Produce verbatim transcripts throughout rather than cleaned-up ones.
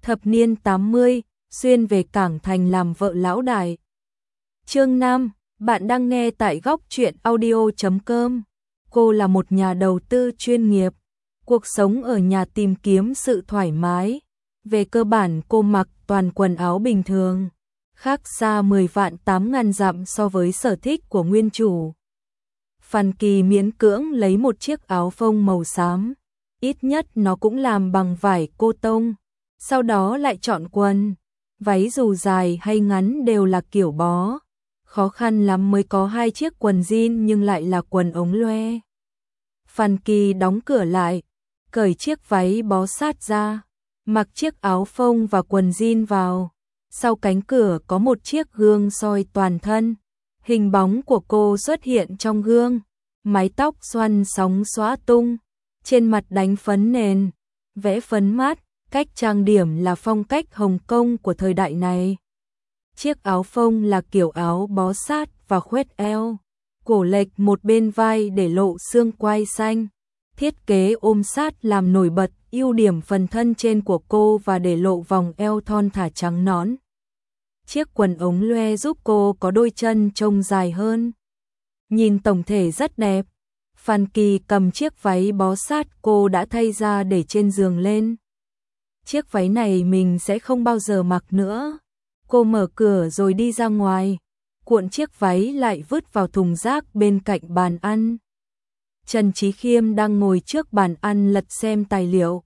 thập niên tám mươi, xuyên về Cảng Thành làm vợ lão đại. Chương năm, bạn đang nghe tại góc truyện audio chấm com. Cô là một nhà đầu tư chuyên nghiệp, cuộc sống ở nhà tìm kiếm sự thoải mái. Về cơ bản cô mặc toàn quần áo bình thường, khác xa mười vạn tám ngàn dặm so với sở thích của nguyên chủ. Phan Kỳ miễn cưỡng lấy một chiếc áo phông màu xám, ít nhất nó cũng làm bằng vải cô tông, sau đó lại chọn quần, váy dù dài hay ngắn đều là kiểu bó. Khó khăn lắm mới có hai chiếc quần jean nhưng lại là quần ống loe. Phan Kỳ đóng cửa lại, cởi chiếc váy bó sát ra, mặc chiếc áo phông và quần jean vào. Sau cánh cửa có một chiếc gương soi toàn thân. Hình bóng của cô xuất hiện trong gương, mái tóc xoăn sóng xõa tung, trên mặt đánh phấn nền, vẽ phấn mát, cách trang điểm là phong cách Hồng Kông của thời đại này. Chiếc áo phông là kiểu áo bó sát và khoét eo, cổ lệch một bên vai để lộ xương quai xanh. Thiết kế ôm sát làm nổi bật ưu điểm phần thân trên của cô và để lộ vòng eo thon thả trắng nõn. Chiếc quần ống loe giúp cô có đôi chân trông dài hơn. Nhìn tổng thể rất đẹp. Phan Kỳ cầm chiếc váy bó sát cô đã thay ra để trên giường lên. Chiếc váy này mình sẽ không bao giờ mặc nữa. Cô mở cửa rồi đi ra ngoài, cuộn chiếc váy lại vứt vào thùng rác bên cạnh bàn ăn. Trần Chí Khiêm đang ngồi trước bàn ăn lật xem tài liệu.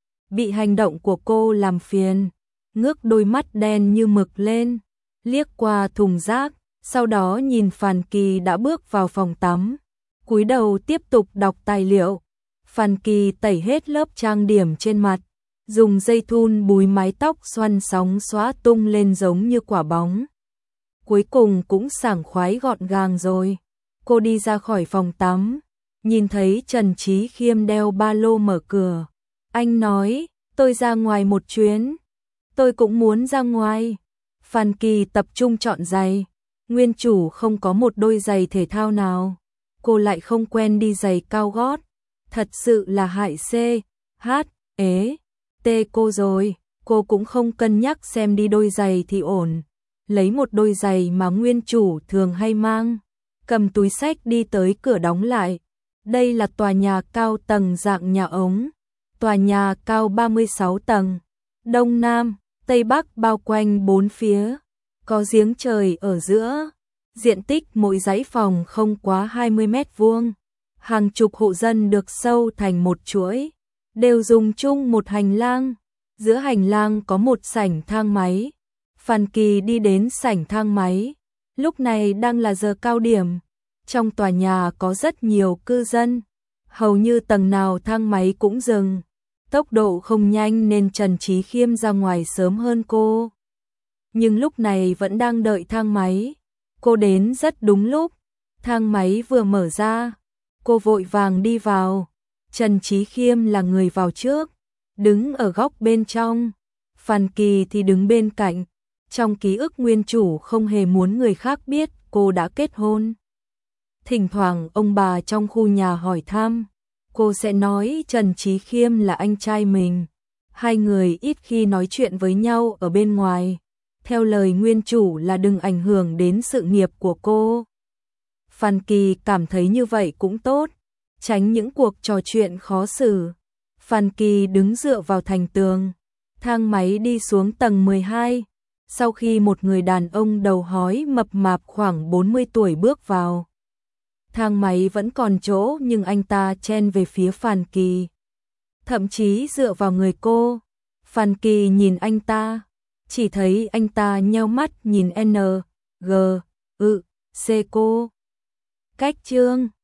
Bị hành động của cô làm phiền, ngước đôi mắt đen như mực lên, liếc qua thùng rác, sau đó nhìn Phan Kỳ đã bước vào phòng tắm, cúi đầu tiếp tục đọc tài liệu. Phan Kỳ tẩy hết lớp trang điểm trên mặt, dùng dây thun búi mái tóc xoăn sóng xõa tung lên giống như quả bóng. Cuối cùng cũng sảng khoái gọn gàng rồi. Cô đi ra khỏi phòng tắm, nhìn thấy Trần Chí Khiêm đeo ba lô mở cửa. Anh nói, tôi ra ngoài một chuyến. Tôi cũng muốn ra ngoài. Phan Kỳ tập trung chọn giày. Nguyên chủ không có một đôi giày thể thao nào. Cô lại không quen đi giày cao gót. Thật sự là hại C, H, ế, T cô rồi. Cô cũng không cân nhắc xem đi đôi giày thì ổn. Lấy một đôi giày mà nguyên chủ thường hay mang. Cầm túi xách đi tới cửa đóng lại. Đây là tòa nhà cao tầng dạng nhà ống. Tòa nhà cao ba mươi sáu tầng. Đông Nam, Tây Bắc bao quanh bốn phía. Có giếng trời ở giữa. Diện tích mỗi dãy phòng không quá hai mươi mét vuông. Hàng chục hộ dân được sâu thành một chuỗi, đều dùng chung một hành lang. Giữa hành lang có một sảnh thang máy. Phan Kỳ đi đến sảnh thang máy. Lúc này đang là giờ cao điểm. Trong tòa nhà có rất nhiều cư dân. Hầu như tầng nào thang máy cũng dừng. Tốc độ không nhanh nên Trần Chí Khiêm ra ngoài sớm hơn cô. Nhưng lúc này vẫn đang đợi thang máy. Cô đến rất đúng lúc. Thang máy vừa mở ra. Cô vội vàng đi vào. Trần Chí Khiêm là người vào trước, đứng ở góc bên trong. Phan Kỳ thì đứng bên cạnh. Trong ký ức nguyên chủ không hề muốn người khác biết cô đã kết hôn. Thỉnh thoảng ông bà trong khu nhà hỏi thăm, cô sẽ nói Trần Chí Khiêm là anh trai mình. Hai người ít khi nói chuyện với nhau ở bên ngoài. Theo lời nguyên chủ là đừng ảnh hưởng đến sự nghiệp của cô. Phan Kỳ cảm thấy như vậy cũng tốt, tránh những cuộc trò chuyện khó xử. Phan Kỳ đứng dựa vào thành tường. Thang máy đi xuống tầng mười hai. Sau khi một người đàn ông đầu hói mập mạp khoảng bốn mươi tuổi bước vào. Thang máy vẫn còn chỗ nhưng anh ta chen về phía Phan Kỳ. Thậm chí dựa vào người cô. Phan Kỳ nhìn anh ta, chỉ thấy anh ta nheo mắt nhìn N, G, ư, C cô. Cách chương